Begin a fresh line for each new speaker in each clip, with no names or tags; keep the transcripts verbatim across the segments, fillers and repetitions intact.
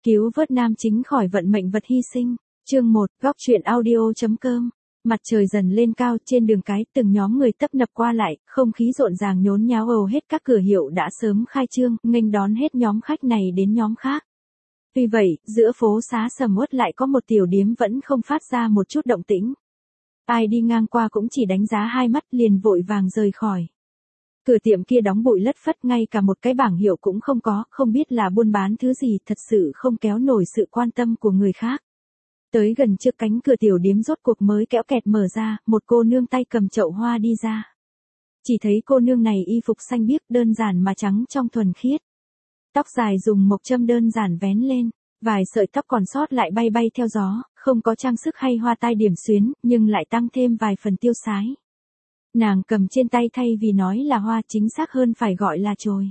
Cứu vớt nam chính khỏi vận mệnh vật hy sinh. Chương một, góc truyện audio.com. Mặt trời dần lên cao, trên đường cái, từng nhóm người tấp nập qua lại, không khí rộn ràng nhốn nháo, hầu hết các cửa hiệu đã sớm khai trương, nghênh đón hết nhóm khách này đến nhóm khác. Tuy vậy, giữa phố xá sầm uất lại có một tiểu điếm vẫn không phát ra một chút động tĩnh. Ai đi ngang qua cũng chỉ đánh giá hai mắt liền vội vàng rời khỏi. Cửa tiệm kia đóng bụi lất phất, ngay cả một cái bảng hiệu cũng không có, không biết là buôn bán thứ gì, thật sự không kéo nổi sự quan tâm của người khác. Tới gần trước cánh cửa tiểu điếm rốt cuộc mới kéo kẹt mở ra, một cô nương tay cầm chậu hoa đi ra. Chỉ thấy cô nương này y phục xanh biếc, đơn giản mà trắng trong thuần khiết. Tóc dài dùng mộc châm đơn giản vén lên, vài sợi tóc còn sót lại bay bay theo gió, không có trang sức hay hoa tai điểm xuyến, nhưng lại tăng thêm vài phần tiêu sái. Nàng cầm trên tay thay vì nói là hoa, chính xác hơn phải gọi là chồi.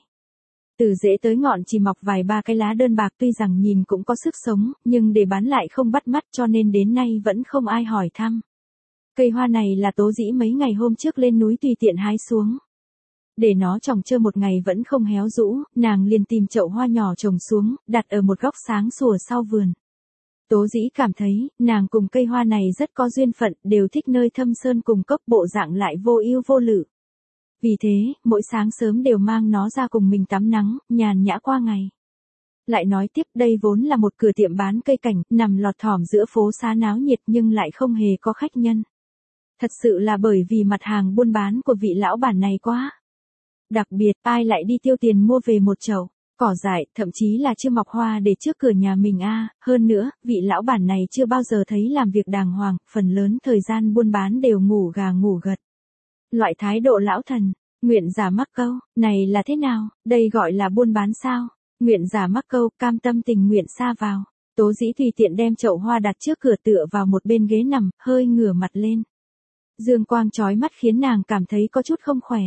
Từ rễ tới ngọn chỉ mọc vài ba cái lá đơn bạc, tuy rằng nhìn cũng có sức sống, nhưng để bán lại không bắt mắt, cho nên đến nay vẫn không ai hỏi thăm. Cây hoa này là Tố Dĩ mấy ngày hôm trước lên núi tùy tiện hái xuống. Để nó trồng chơ một ngày vẫn không héo rũ, nàng liền tìm chậu hoa nhỏ trồng xuống, đặt ở một góc sáng sủa sau vườn. Tố Dĩ cảm thấy, nàng cùng cây hoa này rất có duyên phận, đều thích nơi thâm sơn cùng cốc, bộ dạng lại vô ưu vô lự. Vì thế, mỗi sáng sớm đều mang nó ra cùng mình tắm nắng, nhàn nhã qua ngày. Lại nói tiếp, đây vốn là một cửa tiệm bán cây cảnh, nằm lọt thỏm giữa phố xá náo nhiệt nhưng lại không hề có khách nhân. Thật sự là bởi vì mặt hàng buôn bán của vị lão bản này quá đặc biệt, ai lại đi tiêu tiền mua về một chậu cỏ dại, thậm chí là chưa mọc hoa để trước cửa nhà mình a, à. Hơn nữa, vị lão bản này chưa bao giờ thấy làm việc đàng hoàng, phần lớn thời gian buôn bán đều ngủ gà ngủ gật. Loại thái độ lão thần, nguyện giả mắc câu, này là thế nào, đây gọi là buôn bán sao? Nguyện giả mắc câu, cam tâm tình nguyện sa vào. Tố Dĩ tùy tiện đem chậu hoa đặt trước cửa, tựa vào một bên ghế nằm, hơi ngửa mặt lên. Dương quang chói mắt khiến nàng cảm thấy có chút không khỏe.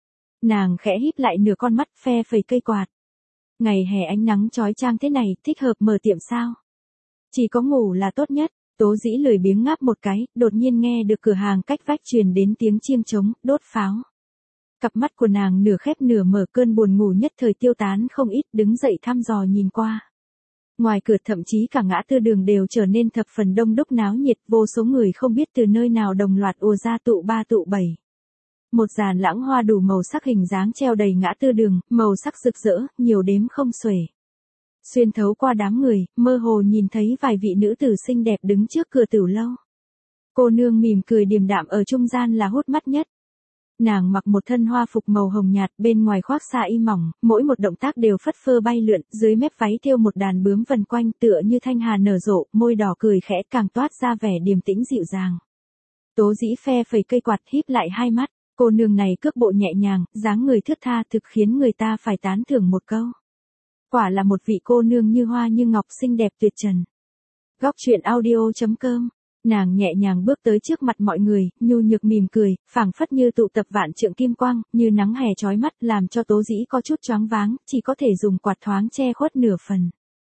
Nàng khẽ híp lại nửa con mắt, phe phẩy cây quạt. Ngày hè ánh nắng chói chang thế này, thích hợp mở tiệm sao? Chỉ có ngủ là tốt nhất. Tố Dĩ lười biếng ngáp một cái, đột nhiên nghe được cửa hàng cách vách truyền đến tiếng chiêng trống, đốt pháo. Cặp mắt của nàng nửa khép nửa mở, cơn buồn ngủ nhất thời tiêu tán không ít, đứng dậy thăm dò nhìn qua. Ngoài cửa thậm chí cả ngã tư đường đều trở nên thập phần đông đúc náo nhiệt, vô số người không biết từ nơi nào đồng loạt ùa ra, tụ ba tụ bảy. Một dàn lãng hoa đủ màu sắc hình dáng treo đầy ngã tư đường, màu sắc rực rỡ, nhiều đếm không xuể. Xuyên thấu qua đám người, mơ hồ nhìn thấy vài vị nữ tử xinh đẹp đứng trước cửa tiểu lâu. Cô nương mỉm cười điềm đạm ở trung gian là hút mắt nhất. Nàng mặc một thân hoa phục màu hồng nhạt, bên ngoài khoác sa y mỏng, mỗi một động tác đều phất phơ bay lượn, dưới mép váy thêu một đàn bướm vần quanh, tựa như thanh hà nở rộ, môi đỏ cười khẽ, càng toát ra vẻ điềm tĩnh dịu dàng. Tố Dĩ phe phẩy cây quạt, híp lại hai mắt, cô nương này cước bộ nhẹ nhàng, dáng người thướt tha, thực khiến người ta phải tán thưởng một câu. Quả là một vị cô nương như hoa như ngọc, xinh đẹp tuyệt trần. Góc truyện audio.com. Nàng nhẹ nhàng bước tới trước mặt mọi người, nhu nhược mỉm cười, phảng phất như tụ tập vạn trượng kim quang, như nắng hè chói mắt, làm cho Tố Dĩ có chút choáng váng, chỉ có thể dùng quạt thoáng che khuất nửa phần.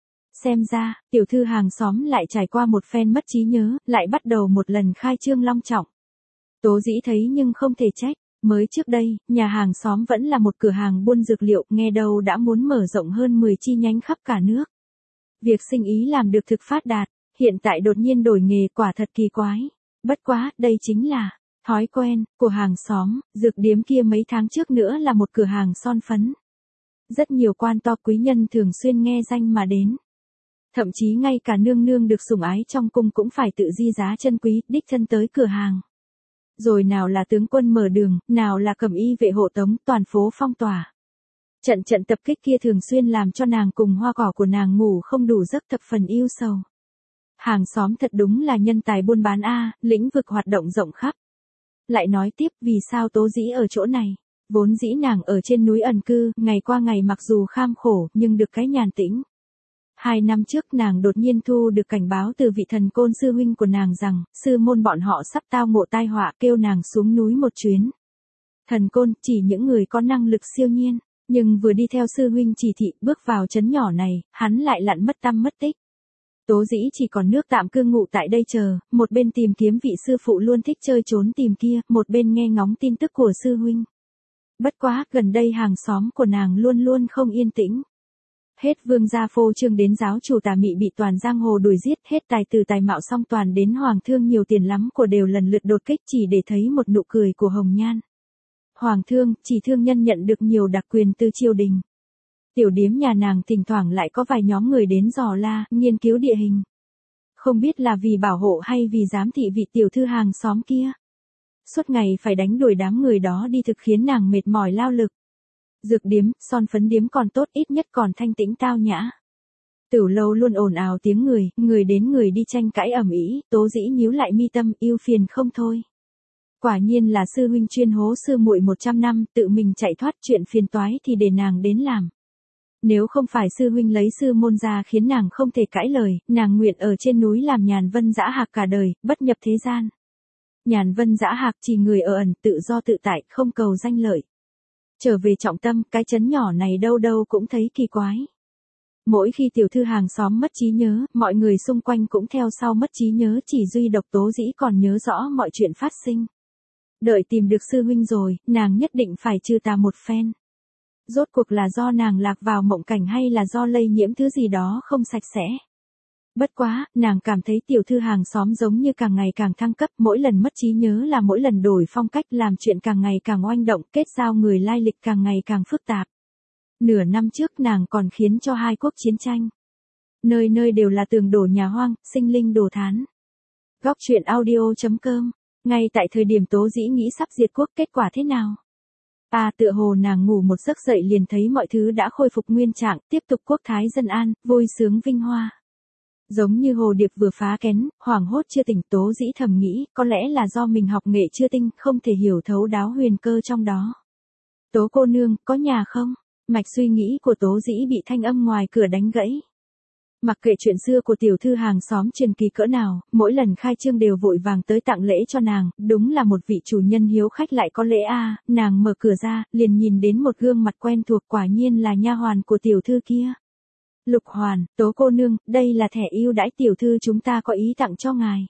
Xem ra, tiểu thư hàng xóm lại trải qua một phen mất trí nhớ, lại bắt đầu một lần khai trương long trọng. Tố Dĩ thấy nhưng không thể trách. Mới trước đây, nhà hàng xóm vẫn là một cửa hàng buôn dược liệu, nghe đâu đã muốn mở rộng hơn mười chi nhánh khắp cả nước. Việc sinh ý làm được thực phát đạt, hiện tại đột nhiên đổi nghề, quả thật kỳ quái. Bất quá, đây chính là thói quen của hàng xóm. Dược điếm kia mấy tháng trước nữa là một cửa hàng son phấn. Rất nhiều quan to quý nhân thường xuyên nghe danh mà đến. Thậm chí ngay cả nương nương được sủng ái trong cung cũng phải tự di giá chân quý, đích thân tới cửa hàng. Rồi nào là tướng quân mở đường, nào là cẩm y vệ hộ tống, toàn phố phong tỏa. Trận trận tập kích kia thường xuyên làm cho nàng cùng hoa cỏ của nàng ngủ không đủ giấc, thập phần yêu sầu. Hàng xóm thật đúng là nhân tài buôn bán a, lĩnh vực hoạt động rộng khắp. Lại nói tiếp, vì sao Tố Dĩ ở chỗ này? Vốn dĩ nàng ở trên núi ẩn cư, ngày qua ngày mặc dù kham khổ, nhưng được cái nhàn tĩnh. Hai năm trước nàng đột nhiên thu được cảnh báo từ vị thần côn sư huynh của nàng rằng, sư môn bọn họ sắp tao ngộ tai họa, kêu nàng xuống núi một chuyến. Thần côn, chỉ những người có năng lực siêu nhiên, nhưng vừa đi theo sư huynh chỉ thị, bước vào trấn nhỏ này, hắn lại lặn mất tăm mất tích. Tố Dĩ chỉ còn nước tạm cư ngụ tại đây chờ, một bên tìm kiếm vị sư phụ luôn thích chơi trốn tìm kia, một bên nghe ngóng tin tức của sư huynh. Bất quá, gần đây hàng xóm của nàng luôn luôn không yên tĩnh. Hết vương gia phô trương đến giáo chủ tà mị bị toàn giang hồ đuổi giết, hết tài từ tài mạo song toàn đến hoàng thương nhiều tiền lắm của đều lần lượt đột kích chỉ để thấy một nụ cười của Hồng Nhan. Hoàng thương, chỉ thương nhân nhận được nhiều đặc quyền từ triều đình. Tiểu điếm nhà nàng thỉnh thoảng lại có vài nhóm người đến dò la, nghiên cứu địa hình. Không biết là vì bảo hộ hay vì giám thị vị tiểu thư hàng xóm kia. Suốt ngày phải đánh đuổi đám người đó đi thực khiến nàng mệt mỏi lao lực. Dược điếm, son phấn điếm còn tốt, ít nhất còn thanh tĩnh tao nhã. Tửu lâu luôn ồn ào tiếng người, người đến người đi tranh cãi ầm ĩ, Tố Dĩ nhíu lại mi tâm, yêu phiền không thôi. Quả nhiên là sư huynh chuyên hố sư muội một trăm năm, tự mình chạy thoát chuyện phiền toái thì để nàng đến làm. Nếu không phải sư huynh lấy sư môn ra khiến nàng không thể cãi lời, nàng nguyện ở trên núi làm nhàn vân dã hạc cả đời, bất nhập thế gian. Nhàn vân dã hạc chỉ người ở ẩn, tự do tự tại, không cầu danh lợi. Trở về trọng tâm, cái chấn nhỏ này đâu đâu cũng thấy kỳ quái. Mỗi khi tiểu thư hàng xóm mất trí nhớ, mọi người xung quanh cũng theo sau mất trí nhớ, chỉ duy độc Tố Dĩ còn nhớ rõ mọi chuyện phát sinh. Đợi tìm được sư huynh rồi, nàng nhất định phải trừ tà một phen. Rốt cuộc là do nàng lạc vào mộng cảnh hay là do lây nhiễm thứ gì đó không sạch sẽ. Bất quá, nàng cảm thấy tiểu thư hàng xóm giống như càng ngày càng thăng cấp, mỗi lần mất trí nhớ là mỗi lần đổi phong cách, làm chuyện càng ngày càng oanh động, kết giao người lai lịch càng ngày càng phức tạp. Nửa năm trước nàng còn khiến cho hai quốc chiến tranh. Nơi nơi đều là tường đổ nhà hoang, sinh linh đổ thán. Góc truyện audio chấm com. Ngay tại thời điểm Tố Dĩ nghĩ sắp diệt quốc, kết quả thế nào? À, tựa hồ nàng ngủ một giấc dậy liền thấy mọi thứ đã khôi phục nguyên trạng, tiếp tục quốc thái dân an, vui sướng vinh hoa. Giống như hồ điệp vừa phá kén, hoảng hốt chưa tỉnh, Tố Dĩ thầm nghĩ, có lẽ là do mình học nghệ chưa tinh, không thể hiểu thấu đáo huyền cơ trong đó. Tố cô nương, có nhà không? Mạch suy nghĩ của Tố Dĩ bị thanh âm ngoài cửa đánh gãy. Mặc kệ chuyện xưa của tiểu thư hàng xóm truyền kỳ cỡ nào, mỗi lần khai trương đều vội vàng tới tặng lễ cho nàng, đúng là một vị chủ nhân hiếu khách lại có lễ a. À, nàng mở cửa ra, liền nhìn đến một gương mặt quen thuộc, quả nhiên là nha hoàn của tiểu thư kia. Lục Hoàn, Tố cô nương, đây là thẻ ưu đãi tiểu thư chúng ta có ý tặng cho ngài.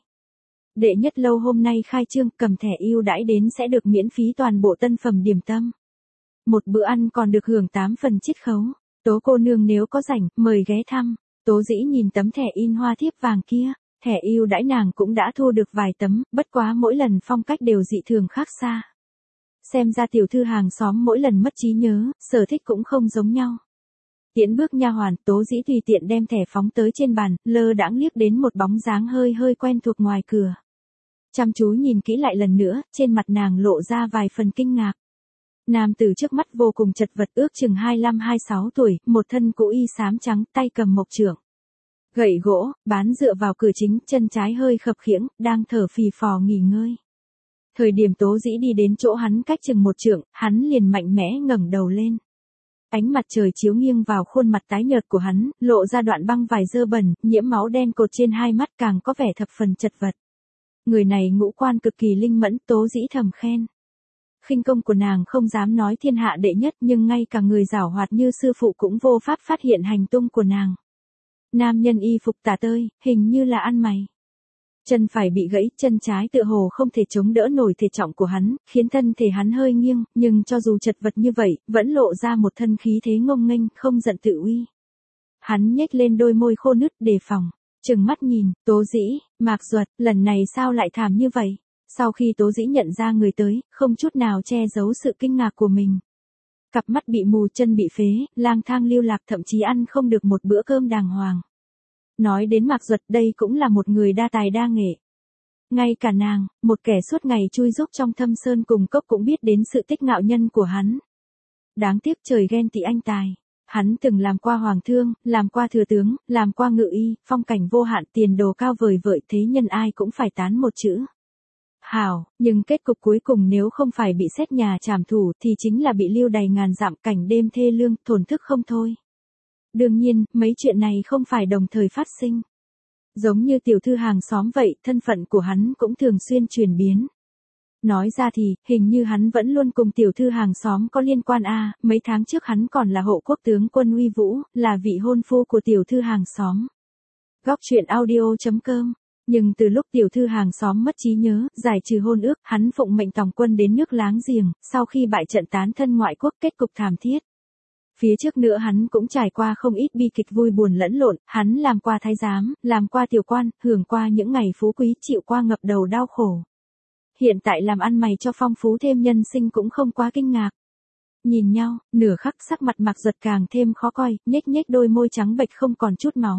Đệ nhất lâu hôm nay khai trương, cầm thẻ ưu đãi đến sẽ được miễn phí toàn bộ tân phẩm điểm tâm. Một bữa ăn còn được hưởng tám phần chiết khấu. Tố cô nương nếu có rảnh, mời ghé thăm. Tố Dĩ nhìn tấm thẻ in hoa thiếp vàng kia, thẻ ưu đãi nàng cũng đã thu được vài tấm, bất quá mỗi lần phong cách đều dị thường khác xa. Xem ra tiểu thư hàng xóm mỗi lần mất trí nhớ, sở thích cũng không giống nhau. Tiễn bước nha hoàn, Tố Dĩ tùy tiện đem thẻ phóng tới trên bàn, lơ đãng liếc đến một bóng dáng hơi hơi quen thuộc ngoài cửa. Chăm chú nhìn kỹ lại lần nữa, trên mặt nàng lộ ra vài phần kinh ngạc. Nam tử trước mắt vô cùng chật vật, ước chừng hai mươi lăm hai mươi sáu tuổi, một thân cũ y xám trắng, tay cầm mộc chưởng. Gậy gỗ, bán dựa vào cửa chính, chân trái hơi khập khiễng, đang thở phì phò nghỉ ngơi. Thời điểm Tố Dĩ đi đến chỗ hắn cách chừng một trượng, hắn liền mạnh mẽ ngẩng đầu lên. Ánh mặt trời chiếu nghiêng vào khuôn mặt tái nhợt của hắn, lộ ra đoạn băng vải dơ bẩn, nhiễm máu đen cột trên hai mắt, càng có vẻ thập phần chật vật. Người này ngũ quan cực kỳ linh mẫn, Tố Dĩ thầm khen. Khinh công của nàng không dám nói thiên hạ đệ nhất, nhưng ngay cả người giảo hoạt như sư phụ cũng vô pháp phát hiện hành tung của nàng. Nam nhân y phục tả tơi, hình như là ăn mày. Chân phải bị gãy, chân trái tựa hồ không thể chống đỡ nổi thể trọng của hắn, khiến thân thể hắn hơi nghiêng, nhưng cho dù chật vật như vậy, vẫn lộ ra một thân khí thế ngông nghênh, không giận tự uy. Hắn nhếch lên đôi môi khô nứt đề phòng, trừng mắt nhìn, Tố Dĩ, Mạc Duật, lần này sao lại thảm như vậy? Sau khi Tố Dĩ nhận ra người tới, không chút nào che giấu sự kinh ngạc của mình. Cặp mắt bị mù, chân bị phế, lang thang lưu lạc, thậm chí ăn không được một bữa cơm đàng hoàng. Nói đến Mạc Duật, đây cũng là một người đa tài đa nghệ. Ngay cả nàng, một kẻ suốt ngày chui rúc trong thâm sơn cùng cốc cũng biết đến sự tích ngạo nhân của hắn. Đáng tiếc trời ghen tị anh tài. Hắn từng làm qua hoàng thương, làm qua thừa tướng, làm qua ngự y, phong cảnh vô hạn, tiền đồ cao vời vợi, thế nhân ai cũng phải tán một chữ. Hảo, nhưng kết cục cuối cùng nếu không phải bị xét nhà trảm thủ thì chính là bị lưu đày ngàn dặm, cảnh đêm thê lương, thổn thức không thôi. Đương nhiên, mấy chuyện này không phải đồng thời phát sinh. Giống như tiểu thư hàng xóm vậy, thân phận của hắn cũng thường xuyên chuyển biến. Nói ra thì, hình như hắn vẫn luôn cùng tiểu thư hàng xóm có liên quan a. À, mấy tháng trước hắn còn là hộ quốc tướng quân Uy Vũ, là vị hôn phu của tiểu thư hàng xóm. Góc truyện audio chấm com. Nhưng từ lúc tiểu thư hàng xóm mất trí nhớ, giải trừ hôn ước, hắn phụng mệnh tòng quân đến nước láng giềng, sau khi bại trận tán thân ngoại quốc, kết cục thảm thiết. Phía trước nữa hắn cũng trải qua không ít bi kịch vui buồn lẫn lộn, hắn làm qua thái giám, làm qua tiểu quan, hưởng qua những ngày phú quý, chịu qua ngập đầu đau khổ. Hiện tại làm ăn mày cho phong phú thêm nhân sinh cũng không quá kinh ngạc. Nhìn nhau, nửa khắc sắc mặt Mạc Duật càng thêm khó coi, nhếch nhếch đôi môi trắng bệch không còn chút máu.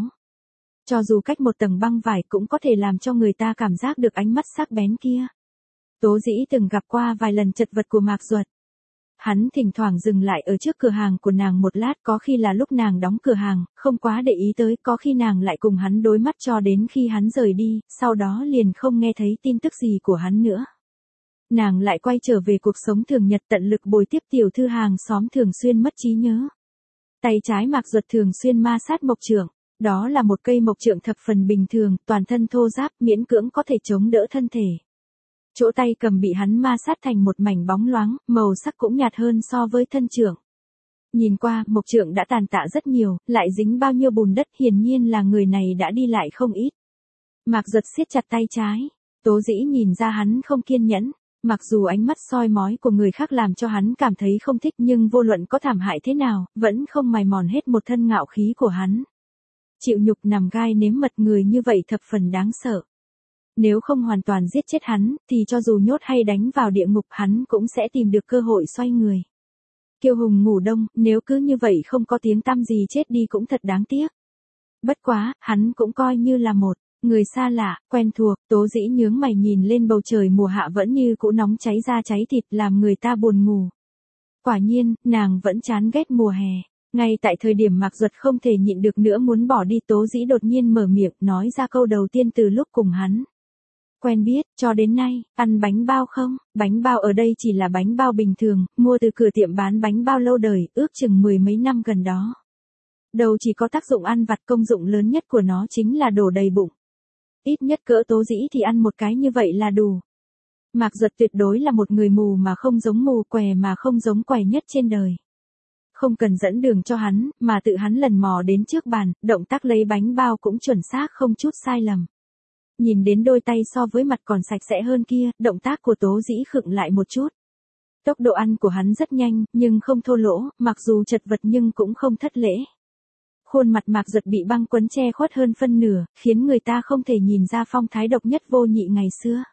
Cho dù cách một tầng băng vải cũng có thể làm cho người ta cảm giác được ánh mắt sắc bén kia. Tố Dĩ từng gặp qua vài lần chật vật của Mạc Duật. Hắn thỉnh thoảng dừng lại ở trước cửa hàng của nàng một lát, có khi là lúc nàng đóng cửa hàng, không quá để ý tới, có khi nàng lại cùng hắn đối mắt cho đến khi hắn rời đi, sau đó liền không nghe thấy tin tức gì của hắn nữa. Nàng lại quay trở về cuộc sống thường nhật, tận lực bồi tiếp tiểu thư hàng xóm thường xuyên mất trí nhớ. Tay trái Mạc Duật thường xuyên ma sát mộc trượng, đó là một cây mộc trượng thập phần bình thường, toàn thân thô ráp, miễn cưỡng có thể chống đỡ thân thể. Chỗ tay cầm bị hắn ma sát thành một mảnh bóng loáng, màu sắc cũng nhạt hơn so với thân trượng. Nhìn qua, mộc trượng đã tàn tạ rất nhiều, lại dính bao nhiêu bùn đất, hiển nhiên là người này đã đi lại không ít. Mạc Duật siết chặt tay trái, Tố Dĩ nhìn ra hắn không kiên nhẫn. Mặc dù ánh mắt soi mói của người khác làm cho hắn cảm thấy không thích, nhưng vô luận có thảm hại thế nào, vẫn không mài mòn hết một thân ngạo khí của hắn. Chịu nhục nằm gai nếm mật, người như vậy thập phần đáng sợ. Nếu không hoàn toàn giết chết hắn, thì cho dù nhốt hay đánh vào địa ngục hắn cũng sẽ tìm được cơ hội xoay người. Kiêu hùng ngủ đông, nếu cứ như vậy không có tiếng tăm gì chết đi cũng thật đáng tiếc. Bất quá, hắn cũng coi như là một người xa lạ, quen thuộc. Tố Dĩ nhướng mày nhìn lên bầu trời mùa hạ vẫn như cũ nóng cháy da cháy thịt, làm người ta buồn ngủ. Quả nhiên, nàng vẫn chán ghét mùa hè. Ngay tại thời điểm Mạc Duật không thể nhịn được nữa muốn bỏ đi, Tố Dĩ đột nhiên mở miệng nói ra câu đầu tiên từ lúc cùng hắn quen biết cho đến nay. Ăn bánh bao không? Bánh bao ở đây chỉ là bánh bao bình thường, mua từ cửa tiệm bán bánh bao lâu đời, ước chừng mười mấy năm gần đó. Đâu chỉ có tác dụng ăn vặt, công dụng lớn nhất của nó chính là đổ đầy bụng. Ít nhất cỡ Tố Dĩ thì ăn một cái như vậy là đủ. Mạc Duật tuyệt đối là một người mù mà không giống mù, què mà không giống què nhất trên đời. Không cần dẫn đường cho hắn, mà tự hắn lần mò đến trước bàn, động tác lấy bánh bao cũng chuẩn xác không chút sai lầm. Nhìn đến đôi tay so với mặt còn sạch sẽ hơn kia, động tác của Tố Dĩ khựng lại một chút. Tốc độ ăn của hắn rất nhanh, nhưng không thô lỗ, mặc dù chật vật nhưng cũng không thất lễ. Khuôn mặt Mạc Duật bị băng quấn che khuất hơn phân nửa, khiến người ta không thể nhìn ra phong thái độc nhất vô nhị ngày xưa.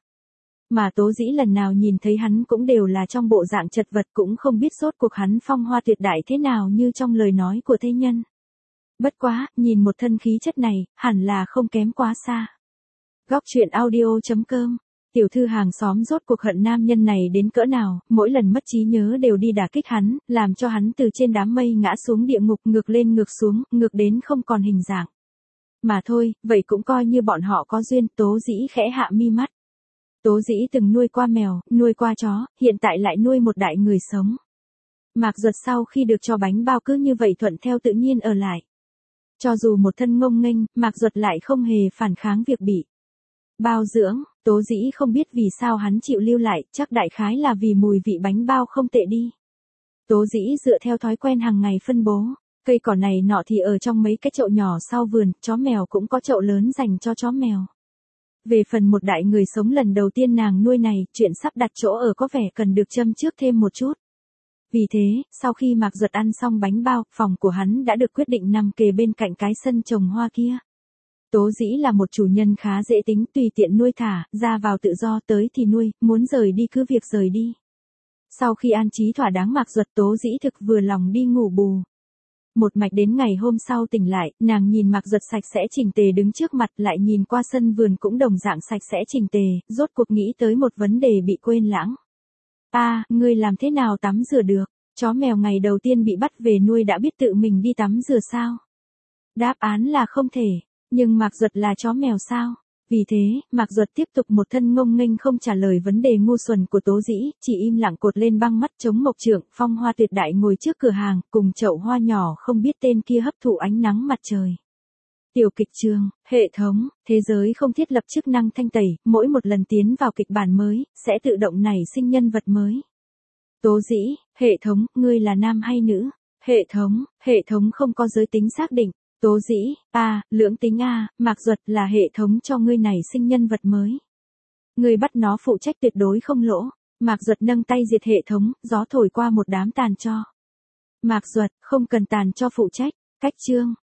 Mà Tố Dĩ lần nào nhìn thấy hắn cũng đều là trong bộ dạng chật vật, cũng không biết rốt cuộc hắn phong hoa tuyệt đại thế nào như trong lời nói của thế nhân. Bất quá, nhìn một thân khí chất này, hẳn là không kém quá xa. Góc truyện audio chấm com. Tiểu thư hàng xóm rốt cuộc hận nam nhân này đến cỡ nào, mỗi lần mất trí nhớ đều đi đả kích hắn, làm cho hắn từ trên đám mây ngã xuống địa ngục, ngược lên ngược xuống, ngược đến không còn hình dạng. Mà thôi, vậy cũng coi như bọn họ có duyên. Tố Dĩ khẽ hạ mi mắt. Tố Dĩ từng nuôi qua mèo, nuôi qua chó, hiện tại lại nuôi một đại người sống. Mạc Duật sau khi được cho bánh bao cứ như vậy thuận theo tự nhiên ở lại. Cho dù một thân ngông nghênh, Mạc Duật lại không hề phản kháng việc bị bao dưỡng. Tố Dĩ không biết vì sao hắn chịu lưu lại, chắc đại khái là vì mùi vị bánh bao không tệ đi. Tố Dĩ dựa theo thói quen hàng ngày phân bố, cây cỏ này nọ thì ở trong mấy cái chậu nhỏ sau vườn, chó mèo cũng có chậu lớn dành cho chó mèo. Về phần một đại người sống lần đầu tiên nàng nuôi này, chuyện sắp đặt chỗ ở có vẻ cần được châm trước thêm một chút. Vì thế, sau khi Mạc Duật ăn xong bánh bao, phòng của hắn đã được quyết định nằm kề bên cạnh cái sân trồng hoa kia. Tố Dĩ là một chủ nhân khá dễ tính, tùy tiện nuôi thả, ra vào tự do, tới thì nuôi, muốn rời đi cứ việc rời đi. Sau khi an trí thỏa đáng Mạc Duật, Tố Dĩ thực vừa lòng đi ngủ bù. Một mạch đến ngày hôm sau tỉnh lại, nàng nhìn Mạc Duật sạch sẽ chỉnh tề đứng trước mặt, lại nhìn qua sân vườn cũng đồng dạng sạch sẽ chỉnh tề, rốt cuộc nghĩ tới một vấn đề bị quên lãng. A, à, ngươi làm thế nào tắm rửa được? Chó mèo ngày đầu tiên bị bắt về nuôi đã biết tự mình đi tắm rửa sao? Đáp án là không thể. Nhưng Mạc Duật là chó mèo sao? Vì thế, Mạc Duật tiếp tục một thân ngông nghênh không trả lời vấn đề ngu xuẩn của Tố Dĩ, chỉ im lặng cột lên băng mắt chống mộc trượng, phong hoa tuyệt đại ngồi trước cửa hàng, cùng chậu hoa nhỏ không biết tên kia hấp thụ ánh nắng mặt trời. Tiểu kịch trường, hệ thống, thế giới không thiết lập chức năng thanh tẩy, mỗi một lần tiến vào kịch bản mới, sẽ tự động nảy sinh nhân vật mới. Tố Dĩ, hệ thống, ngươi là nam hay nữ? Hệ thống, hệ thống không có giới tính xác định. Tố Dĩ, a, à, lưỡng tính a, à, Mạc Duật là hệ thống cho ngươi nảy sinh nhân vật mới. Ngươi bắt nó phụ trách tuyệt đối không lỗ. Mạc Duật nâng tay diệt hệ thống, gió thổi qua một đám tàn tro. Mạc Duật, không cần tàn cho phụ trách. Cách chương.